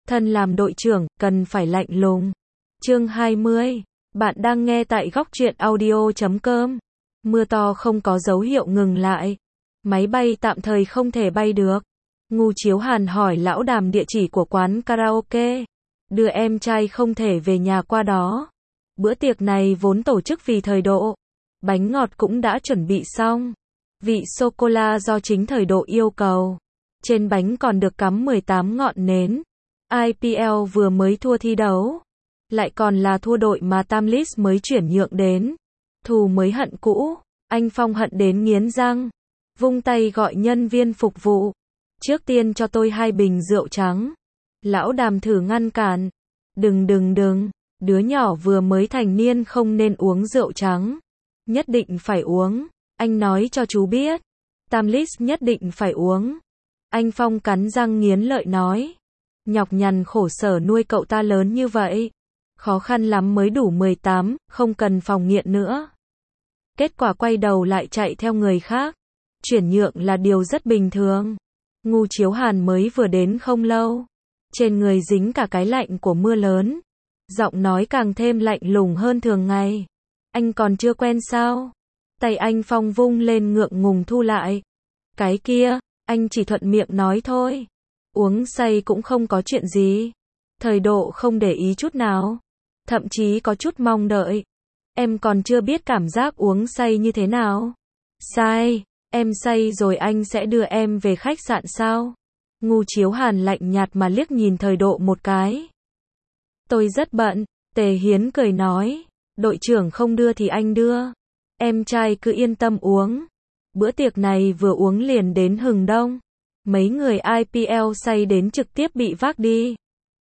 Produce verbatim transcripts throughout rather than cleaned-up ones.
Thân làm đội trưởng, cần phải lạnh lùng. Chương hai mươi. Bạn đang nghe tại góc truyện audio chấm com. Mưa to không có dấu hiệu ngừng lại. Máy bay tạm thời không thể bay được. Ngu Chiếu Hàn hỏi lão Đàm địa chỉ của quán karaoke. Đưa em trai không thể về nhà qua đó. Bữa tiệc này vốn tổ chức vì Thời Độ. Bánh ngọt cũng đã chuẩn bị xong. Vị sô-cô-la do chính Thời Độ yêu cầu. Trên bánh còn được cắm mười tám ngọn nến. i pê lờ vừa mới thua thi đấu. Lại còn là thua đội mà Tamlis mới chuyển nhượng đến. Thù mới hận cũ. Anh Phong hận đến nghiến răng. Vung tay gọi nhân viên phục vụ. Trước tiên cho tôi hai bình rượu trắng. Lão Đàm thử ngăn cản. Đừng đừng đừng. Đứa nhỏ vừa mới thành niên không nên uống rượu trắng. Nhất định phải uống. Anh nói cho chú biết. Tamlis nhất định phải uống. Anh Phong cắn răng nghiến lợi nói. Nhọc nhằn khổ sở nuôi cậu ta lớn như vậy. Khó khăn lắm mới đủ mười tám, không cần phòng nghiện nữa. Kết quả quay đầu lại chạy theo người khác. Chuyển nhượng là điều rất bình thường. Ngu Chiếu Hàn mới vừa đến không lâu. Trên người dính cả cái lạnh của mưa lớn. Giọng nói càng thêm lạnh lùng hơn thường ngày. Anh còn chưa quen sao? Tay anh Phong vung lên ngượng ngùng thu lại. Cái kia, anh chỉ thuận miệng nói thôi. Uống say cũng không có chuyện gì. Thời Độ không để ý chút nào. Thậm chí có chút mong đợi. Em còn chưa biết cảm giác uống say như thế nào. Sai, em say rồi anh sẽ đưa em về khách sạn sao? Ngu Chiếu Hàn lạnh nhạt mà liếc nhìn Thời Độ một cái. Tôi rất bận, Tề Hiến cười nói. Đội trưởng không đưa thì anh đưa. Em trai cứ yên tâm uống. Bữa tiệc này vừa uống liền đến hừng đông. Mấy người i pê lờ say đến trực tiếp bị vác đi.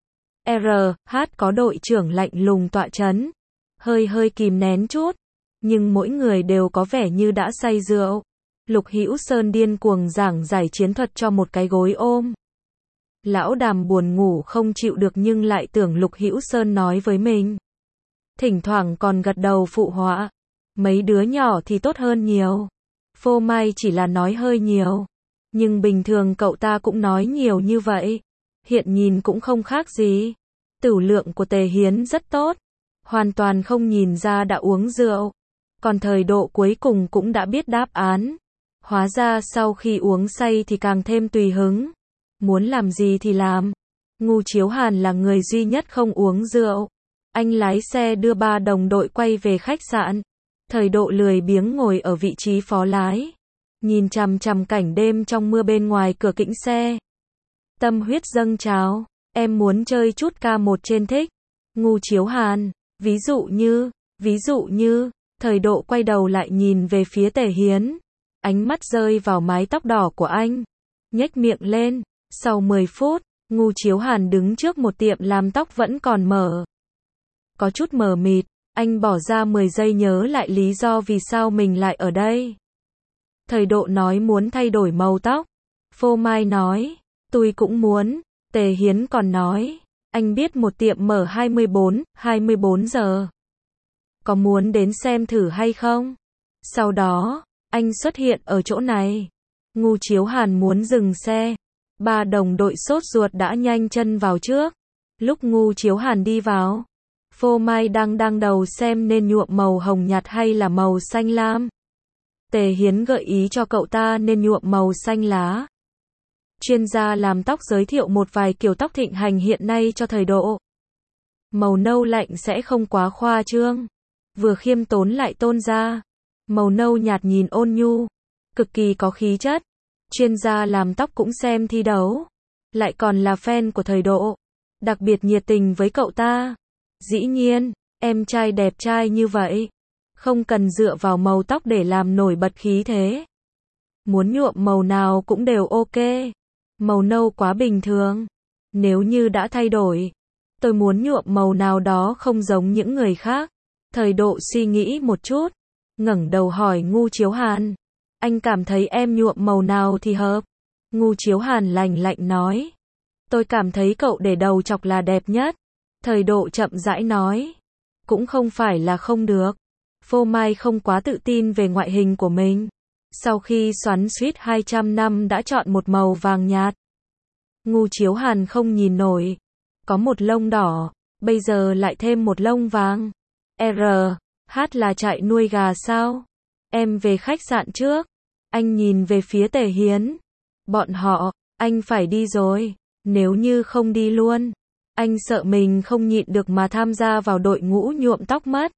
rờ hát có đội trưởng lạnh lùng tọa chấn. Hơi hơi kìm nén chút. Nhưng mỗi người đều có vẻ như đã say rượu. Lục Hữu Sơn điên cuồng giảng giải chiến thuật cho một cái gối ôm. Lão Đàm buồn ngủ không chịu được nhưng lại tưởng Lục Hữu Sơn nói với mình. Thỉnh thoảng còn gật đầu phụ họa. Mấy đứa nhỏ thì tốt hơn nhiều. Phô Mai chỉ là nói hơi nhiều. Nhưng bình thường cậu ta cũng nói nhiều như vậy. Hiện nhìn cũng không khác gì. Tửu lượng của Tề Hiến rất tốt. Hoàn toàn không nhìn ra đã uống rượu. Còn Thời Độ cuối cùng cũng đã biết đáp án. Hóa ra sau khi uống say thì càng thêm tùy hứng. Muốn làm gì thì làm. Ngu Chiếu Hàn là người duy nhất không uống rượu. Anh lái xe đưa ba đồng đội quay về khách sạn. Thời Độ lười biếng ngồi ở vị trí phó lái. Nhìn chằm chằm cảnh đêm trong mưa bên ngoài cửa kính xe. Tâm huyết dâng trào. Em muốn chơi chút ca một trên thích. Ngu Chiếu Hàn. Ví dụ như, ví dụ như, Thời Độ quay đầu lại nhìn về phía Tề Hiến. Ánh mắt rơi vào mái tóc đỏ của anh. Nhếch miệng lên. Sau mười phút, Ngu Chiếu Hàn đứng trước một tiệm làm tóc vẫn còn mở. Có chút mờ mịt, anh bỏ ra mười giây nhớ lại lý do vì sao mình lại ở đây. Thời Độ nói muốn thay đổi màu tóc. Phô Mai nói, tôi cũng muốn. Tề Hiến còn nói, anh biết một tiệm mở hai mươi bốn, hai mươi bốn giờ. Có muốn đến xem thử hay không? Sau đó, anh xuất hiện ở chỗ này. Ngu Chiếu Hàn muốn dừng xe. Ba đồng đội sốt ruột đã nhanh chân vào trước. Lúc Ngu Chiếu Hàn đi vào, Phô Mai đang đang đầu xem nên nhuộm màu hồng nhạt hay là màu xanh lam. Tề Hiến gợi ý cho cậu ta nên nhuộm màu xanh lá. Chuyên gia làm tóc giới thiệu một vài kiểu tóc thịnh hành hiện nay cho Thời Độ. Màu nâu lạnh sẽ không quá khoa trương. Vừa khiêm tốn lại tôn ra. Màu nâu nhạt nhìn ôn nhu. Cực kỳ có khí chất. Chuyên gia làm tóc cũng xem thi đấu. Lại còn là fan của Thời Độ. Đặc biệt nhiệt tình với cậu ta. Dĩ nhiên, em trai đẹp trai như vậy. Không cần dựa vào màu tóc để làm nổi bật khí thế. Muốn nhuộm màu nào cũng đều ok. Màu nâu quá bình thường. Nếu như đã thay đổi, tôi muốn nhuộm màu nào đó không giống những người khác. Thời Độ suy nghĩ một chút. Ngẩng đầu hỏi Ngu Chiếu Hàn. Anh cảm thấy em nhuộm màu nào thì hợp? Ngu Chiếu Hàn lạnh lạnh nói. Tôi cảm thấy cậu để đầu chọc là đẹp nhất. Thời Độ chậm rãi nói. Cũng không phải là không được. Phô Mai không quá tự tin về ngoại hình của mình. Sau khi xoắn suýt hai trăm năm đã chọn một màu vàng nhạt. Ngu Chiếu Hàn không nhìn nổi. có một lông đỏ, bây giờ lại thêm một lông vàng. R, H là trại nuôi gà sao? Em về khách sạn trước. Anh nhìn về phía Tề Hiến. Bọn họ, anh phải đi rồi. Nếu như không đi luôn, anh sợ mình không nhịn được mà tham gia vào đội ngũ nhuộm tóc mất.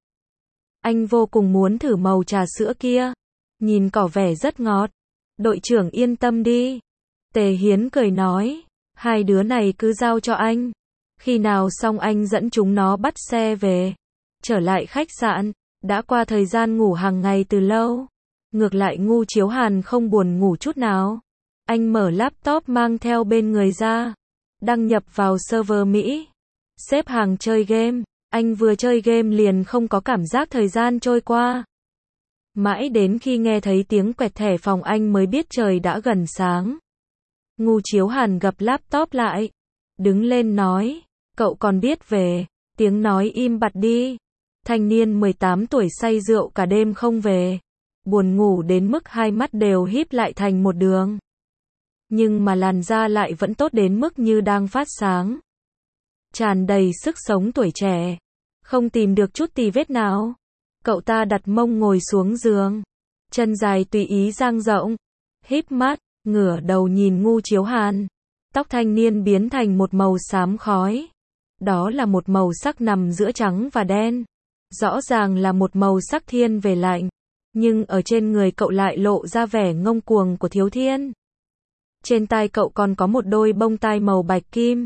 Anh vô cùng muốn thử màu trà sữa kia. Nhìn có vẻ rất ngọt. Đội trưởng yên tâm đi. Tề Hiến cười nói. Hai đứa này cứ giao cho anh. Khi nào xong anh dẫn chúng nó bắt xe về. Trở lại khách sạn. Đã qua thời gian ngủ hàng ngày từ lâu. Ngược lại Ngu Chiếu Hàn không buồn ngủ chút nào. Anh mở laptop mang theo bên người ra. Đăng nhập vào server Mỹ. Xếp hàng chơi game. Anh vừa chơi game liền không có cảm giác thời gian trôi qua. Mãi đến khi nghe thấy tiếng quẹt thẻ phòng anh mới biết trời đã gần sáng. Ngu Chiếu Hàn gập laptop lại. Đứng lên nói. Cậu còn biết về. Tiếng nói im bặt đi. Thanh niên mười tám tuổi say rượu cả đêm không về. Buồn ngủ đến mức hai mắt đều híp lại thành một đường. Nhưng mà làn da lại vẫn tốt đến mức như đang phát sáng. Tràn đầy sức sống tuổi trẻ. Không tìm được chút tì vết nào. Cậu ta đặt mông ngồi xuống giường. Chân dài tùy ý dang rộng. Híp mắt, ngửa đầu nhìn Ngu Chiếu Hàn. Tóc thanh niên biến thành một màu xám khói. Đó là một màu sắc nằm giữa trắng và đen. Rõ ràng là một màu sắc thiên về lạnh. Nhưng ở trên người cậu lại lộ ra vẻ ngông cuồng của thiếu thiên. Trên tai cậu còn có một đôi bông tai màu bạch kim.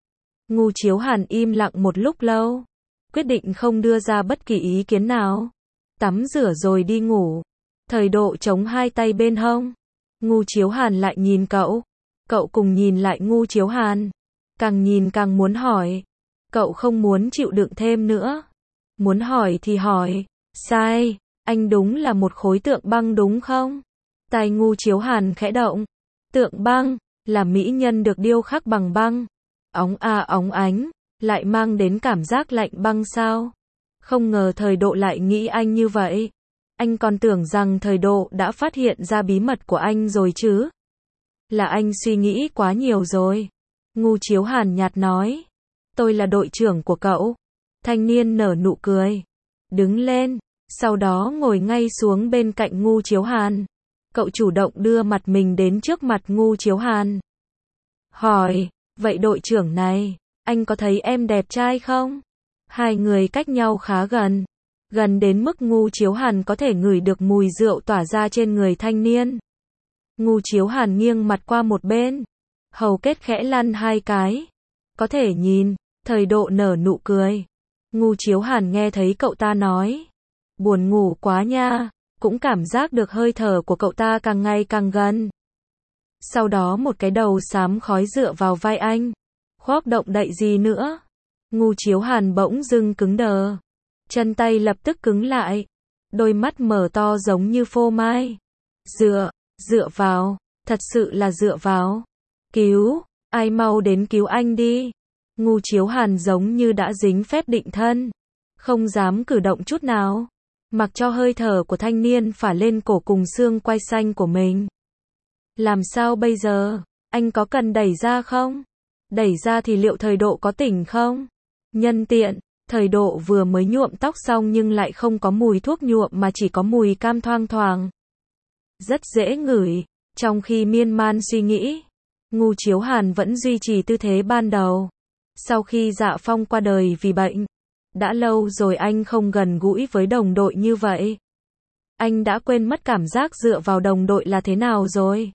Ngu Chiếu Hàn im lặng một lúc lâu. Quyết định không đưa ra bất kỳ ý kiến nào. Tắm rửa rồi đi ngủ. Thời Độ chống hai tay bên hông. Ngu Chiếu Hàn lại nhìn cậu. Cậu cùng nhìn lại Ngu Chiếu Hàn. Càng nhìn càng muốn hỏi. Cậu không muốn chịu đựng thêm nữa. Muốn hỏi thì hỏi. Sai, anh đúng là một khối tượng băng đúng không? Tai Ngu Chiếu Hàn khẽ động. Tượng băng, là mỹ nhân được điêu khắc bằng băng. Óng a óng ánh, lại mang đến cảm giác lạnh băng sao? Không ngờ Thời Độ lại nghĩ anh như vậy. Anh còn tưởng rằng Thời Độ đã phát hiện ra bí mật của anh rồi chứ. Là anh suy nghĩ quá nhiều rồi. Ngu Chiếu Hàn nhạt nói. Tôi là đội trưởng của cậu. Thanh niên nở nụ cười. Đứng lên, sau đó ngồi ngay xuống bên cạnh Ngu Chiếu Hàn. Cậu chủ động đưa mặt mình đến trước mặt Ngu Chiếu Hàn. Hỏi, vậy đội trưởng này, anh có thấy em đẹp trai không? Hai người cách nhau khá gần. Gần đến mức Ngu Chiếu Hàn có thể ngửi được mùi rượu tỏa ra trên người thanh niên. Ngu Chiếu Hàn nghiêng mặt qua một bên. Hầu kết khẽ lăn hai cái. Có thể nhìn, Thời Độ nở nụ cười. Ngu Chiếu Hàn nghe thấy cậu ta nói. Buồn ngủ quá nha. Cũng cảm giác được hơi thở của cậu ta càng ngày càng gần. Sau đó một cái đầu xám khói dựa vào vai anh. Khóp động đậy gì nữa. Ngu Chiếu Hàn bỗng dưng cứng đờ. Chân tay lập tức cứng lại. Đôi mắt mở to giống như phô mai. Dựa, dựa vào. Thật sự là dựa vào. Cứu, ai mau đến cứu anh đi. Ngu Chiếu Hàn giống như đã dính phép định thân. Không dám cử động chút nào. Mặc cho hơi thở của thanh niên phả lên cổ cùng xương quai xanh của mình. Làm sao bây giờ? Anh có cần đẩy ra không? Đẩy ra thì liệu Thời Độ có tỉnh không? Nhân tiện, Thời Độ vừa mới nhuộm tóc xong nhưng lại không có mùi thuốc nhuộm mà chỉ có mùi cam thoang thoảng. Rất dễ ngửi. Trong khi miên man suy nghĩ, Ngu Chiếu Hàn vẫn duy trì tư thế ban đầu. Sau khi Dạ Phong qua đời vì bệnh, đã lâu rồi anh không gần gũi với đồng đội như vậy. Anh đã quên mất cảm giác dựa vào đồng đội là thế nào rồi.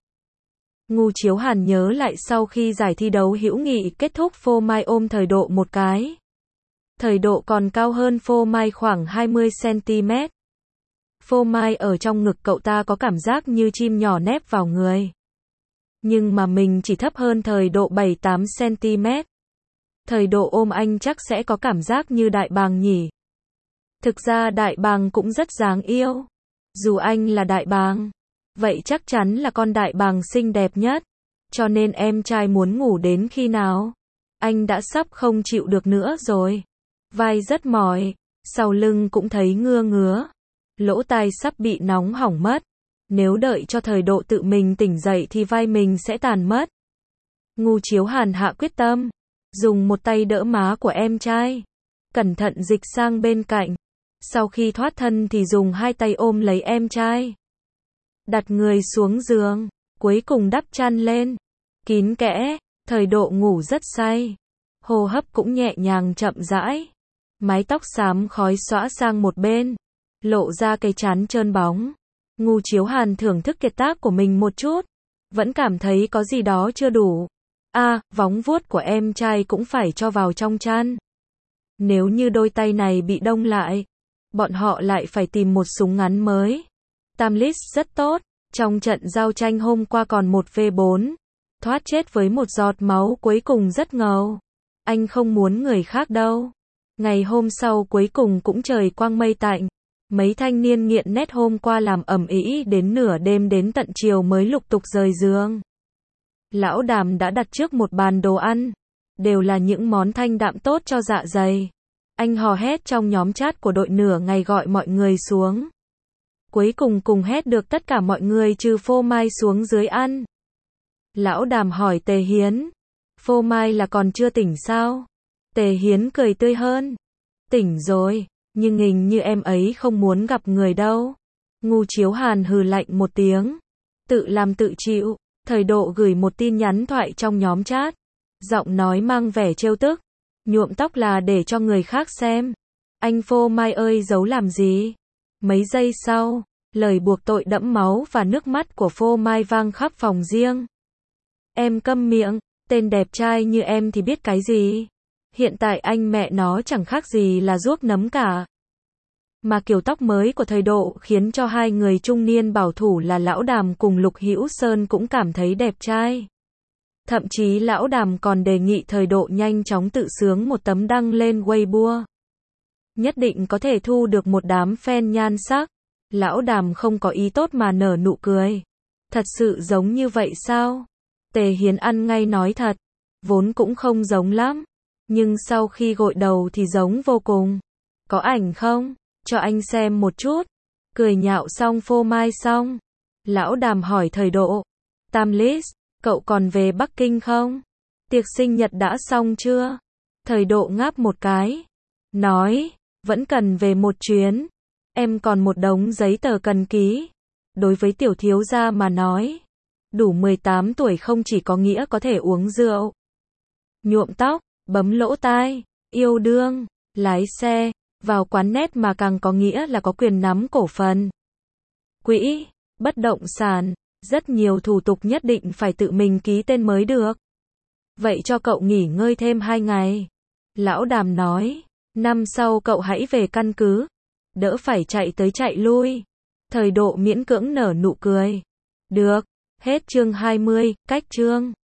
Ngu Chiếu Hàn nhớ lại sau khi giải thi đấu hữu nghị kết thúc, Phô Mai ôm Thời Độ một cái. Thời Độ còn cao hơn Phô Mai khoảng hai mươi xăng-ti-mét. Phô Mai ở trong ngực cậu ta có cảm giác như chim nhỏ nép vào người. Nhưng mà mình chỉ thấp hơn Thời Độ bảy tám xăng-ti-mét. Thời Độ ôm anh chắc sẽ có cảm giác như đại bàng nhỉ. Thực ra đại bàng cũng rất đáng yêu. Dù anh là đại bàng, vậy chắc chắn là con đại bàng xinh đẹp nhất. Cho nên em trai muốn ngủ đến khi nào? Anh đã sắp không chịu được nữa rồi. Vai rất mỏi, sau lưng cũng thấy ngưa ngứa. Lỗ tai sắp bị nóng hỏng mất. Nếu đợi cho Thời Độ tự mình tỉnh dậy thì vai mình sẽ tàn mất. Ngu Chiếu Hàn hạ quyết tâm. dùng một tay đỡ má của em trai, cẩn thận dịch sang bên cạnh. Sau khi thoát thân thì dùng hai tay ôm lấy em trai, đặt người xuống giường, cuối cùng đắp chăn lên, kín kẽ. Thời Độ ngủ rất say, hô hấp cũng nhẹ nhàng chậm rãi, mái tóc xám khói xõa sang một bên, lộ ra cái trán trơn bóng. Ngô Chiếu Hàn thưởng thức kiệt tác của mình một chút, vẫn cảm thấy có gì đó chưa đủ. A, à, vóng vuốt của em trai cũng phải cho vào trong chăn. Nếu như đôi tay này bị đông lại, bọn họ lại phải tìm một súng ngắn mới. Tamlis rất tốt, trong trận giao tranh hôm qua còn một vs bốn, thoát chết với một giọt máu cuối cùng rất ngầu. Anh không muốn người khác đâu. Ngày hôm sau cuối cùng cũng trời quang mây tạnh. Mấy thanh niên nghiện net hôm qua làm ầm ĩ đến nửa đêm đến tận chiều mới lục tục rời giường. Lão Đàm đã đặt trước một bàn đồ ăn, đều là những món thanh đạm tốt cho dạ dày. Anh hò hét trong nhóm chat của đội nửa ngày gọi mọi người xuống. Cuối cùng cùng hét được tất cả mọi người trừ Phô Mai xuống dưới ăn. Lão Đàm hỏi Tề Hiến, Phô Mai là còn chưa tỉnh sao? Tề Hiến cười tươi hơn, tỉnh rồi, nhưng hình như em ấy không muốn gặp người đâu. Ngô Chiếu Hàn hừ lạnh một tiếng, tự làm tự chịu. Thời Độ gửi một tin nhắn thoại trong nhóm chat, giọng nói mang vẻ trêu tức, nhuộm tóc là để cho người khác xem. Anh Phô Mai ơi giấu làm gì? Mấy giây sau, lời buộc tội đẫm máu và nước mắt của Phô Mai vang khắp phòng riêng. Em câm miệng, tên đẹp trai như em thì biết cái gì? Hiện tại anh mẹ nó chẳng khác gì là ruốc nấm cả. Mà kiểu tóc mới của Thời Độ khiến cho hai người trung niên bảo thủ là Lão Đàm cùng Lục Hữu Sơn cũng cảm thấy đẹp trai. Thậm chí Lão Đàm còn đề nghị Thời Độ nhanh chóng tự sướng một tấm đăng lên Weibo. Nhất định có thể thu được một đám fan nhan sắc. Lão Đàm không có ý tốt mà nở nụ cười. Thật sự giống như vậy sao? Tề Hiến ăn ngay nói thật, vốn cũng không giống lắm, nhưng sau khi gội đầu thì giống vô cùng. Có ảnh không? Cho anh xem một chút. Cười nhạo xong Phô Mai xong, Lão Đàm hỏi Thời Độ, Tamlis, cậu còn về Bắc Kinh không? Tiệc sinh nhật đã xong chưa? Thời Độ ngáp một cái, nói, vẫn cần về một chuyến. Em còn một đống giấy tờ cần ký. Đối với tiểu thiếu gia mà nói, đủ mười tám tuổi không chỉ có nghĩa có thể uống rượu, nhuộm tóc, bấm lỗ tai, yêu đương, lái xe, vào quán net mà càng có nghĩa là có quyền nắm cổ phần. Quỹ, bất động sản, rất nhiều thủ tục nhất định phải tự mình ký tên mới được. Vậy cho cậu nghỉ ngơi thêm hai ngày. Lão Đàm nói, năm sau cậu hãy về căn cứ, đỡ phải chạy tới chạy lui. Thời Độ miễn cưỡng nở nụ cười. Được, hết chương hai mươi, cách chương.